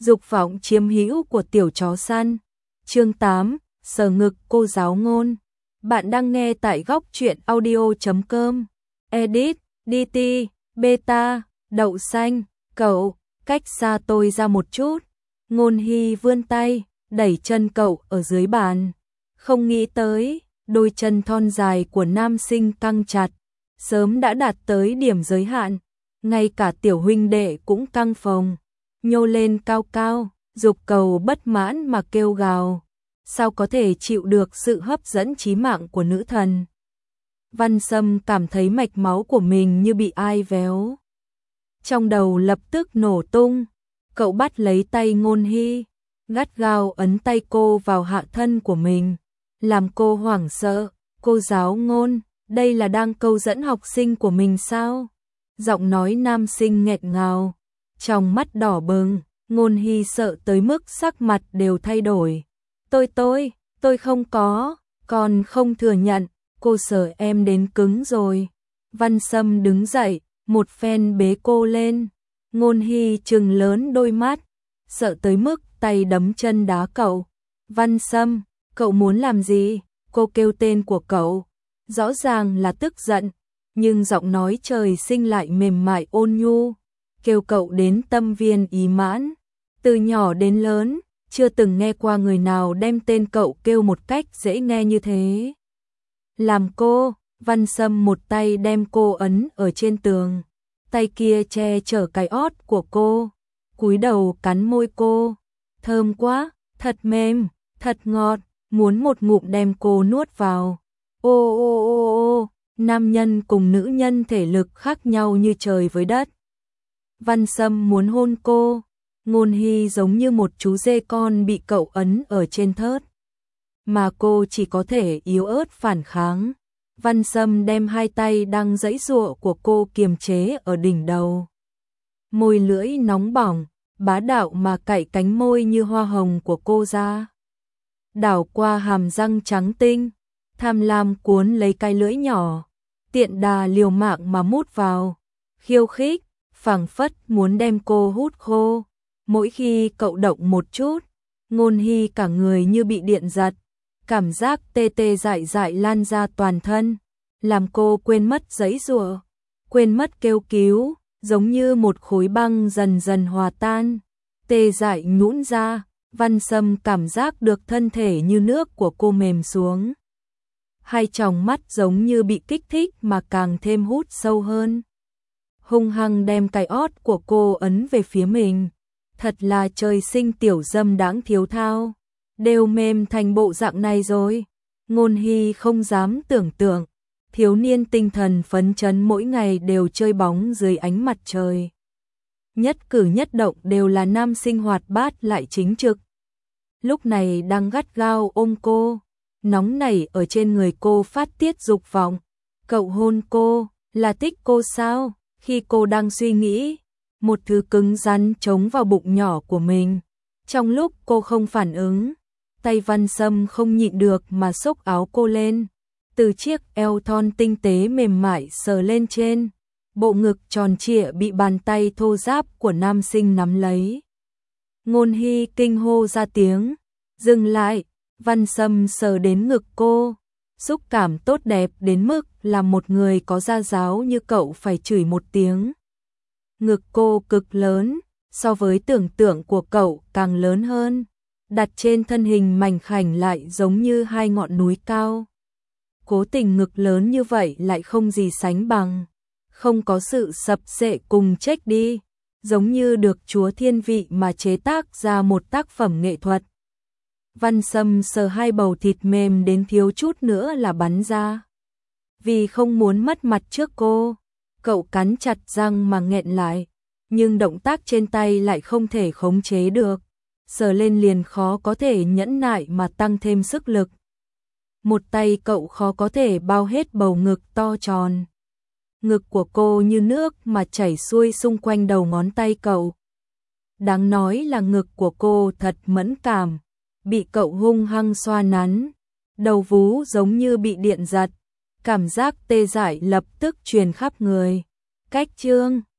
Dục vọng chiếm hữu của tiểu chó săn. Chương 8, sờ ngực cô giáo ngôn. Bạn đang nghe tại góc truyện audio.com. Edit, DT, Beta, đậu xanh, cậu, cách xa tôi ra một chút. Ngôn Hy vươn tay, đẩy chân cậu ở dưới bàn. Không nghĩ tới, đôi chân thon dài của nam sinh căng chặt, sớm đã đạt tới điểm giới hạn. Ngay cả tiểu huynh đệ cũng căng phồng, nhô lên cao cao, dục cầu bất mãn mà kêu gào. Sao có thể chịu được sự hấp dẫn chí mạng của nữ thần? Văn Sâm cảm thấy mạch máu của mình như bị ai véo. Trong đầu lập tức nổ tung, cậu bắt lấy tay Ngôn Hy, gắt gao ấn tay cô vào hạ thân của mình, làm cô hoảng sợ. Cô giáo Ngôn, đây là đang câu dẫn học sinh của mình sao? Giọng nói nam sinh nghẹn ngào, trong mắt đỏ bừng. Ngôn Hy sợ tới mức sắc mặt đều thay đổi. Tôi không có, còn không thừa nhận, cô sợ em đến cứng rồi. Văn Sâm đứng dậy, một phen bế cô lên. Ngôn Hy trừng lớn đôi mắt, sợ tới mức tay đấm chân đá cậu. Văn Sâm, cậu muốn làm gì? Cô kêu tên của cậu, rõ ràng là tức giận, nhưng giọng nói trời sinh lại mềm mại ôn nhu, kêu cậu đến tâm viên ý mãn. Từ nhỏ đến lớn, chưa từng nghe qua người nào đem tên cậu kêu một cách dễ nghe như thế. Làm cô, Văn Sâm một tay đem cô ấn ở trên tường, tay kia che chở cái ót của cô, cúi đầu cắn môi cô. Thơm quá, thật mềm, thật ngọt, muốn một ngụm đem cô nuốt vào. Ô ô ô ô, nam nhân cùng nữ nhân thể lực khác nhau như trời với đất. Văn Sâm muốn hôn cô. Ngôn Hy giống như một chú dê con bị cậu ấn ở trên thớt, mà cô chỉ có thể yếu ớt phản kháng. Văn Sâm đem hai tay đang giãy giụa của cô kiềm chế ở đỉnh đầu. Môi lưỡi nóng bỏng, bá đạo mà cạy cánh môi như hoa hồng của cô ra. Đảo qua hàm răng trắng tinh, tham lam cuốn lấy cái lưỡi nhỏ, tiện đà liều mạng mà mút vào, khiêu khích, phảng phất muốn đem cô hút khô. Mỗi khi cậu động một chút, Ngôn Hy cả người như bị điện giật, cảm giác tê tê dại dại lan ra toàn thân, làm cô quên mất giãy giụa, quên mất kêu cứu, giống như một khối băng dần dần hòa tan, tê dại nhũn ra. Văn Sâm cảm giác được thân thể như nước của cô mềm xuống. Hai tròng mắt giống như bị kích thích mà càng thêm hút sâu hơn. Hung hăng đem cái ót của cô ấn về phía mình. Thật là trời sinh tiểu dâm đãng thiếu thao, đều mềm thành bộ dạng này rồi. Ngôn Hy không dám tưởng tượng, thiếu niên tinh thần phấn chấn mỗi ngày đều chơi bóng dưới ánh mặt trời. Nhất cử nhất động đều là nam sinh hoạt bát lại chính trực. Lúc này đang gắt gao ôm cô, nóng nảy ở trên người cô phát tiết dục vọng. Cậu hôn cô, là thích cô sao? Khi cô đang suy nghĩ, một thứ cứng rắn chống vào bụng nhỏ của mình. Trong lúc cô không phản ứng, tay Văn Sâm không nhịn được mà xốc áo cô lên, từ chiếc eo thon tinh tế mềm mại sờ lên trên, bộ ngực tròn trịa bị bàn tay thô ráp của nam sinh nắm lấy. Ngôn Hy kinh hô ra tiếng, dừng lại. Văn Sâm sờ đến ngực cô, xúc cảm tốt đẹp đến mức làm một người có gia giáo như cậu phải chửi một tiếng. Ngực cô cực lớn, so với tưởng tượng của cậu càng lớn hơn, đặt trên thân hình mảnh khảnh lại giống như hai ngọn núi cao. Cố tình ngực lớn như vậy lại không gì sánh bằng, không có sự sập xệ cùng chếch đi, giống như được Chúa thiên vị mà chế tác ra một tác phẩm nghệ thuật. Văn Sâm sờ hai bầu thịt mềm đến thiếu chút nữa là bắn ra. Vì không muốn mất mặt trước cô, cậu cắn chặt răng mà nghẹn lại, nhưng động tác trên tay lại không thể khống chế được, sờ lên liền khó có thể nhẫn nại mà tăng thêm sức lực. Một tay cậu khó có thể bao hết bầu ngực to tròn. Ngực của cô như nước mà chảy xuôi xung quanh đầu ngón tay cậu. Đáng nói là ngực của cô thật mẫn cảm, bị cậu hung hăng xoa nắn, đầu vú giống như bị điện giật, cảm giác tê dại lập tức truyền khắp người. Cách chương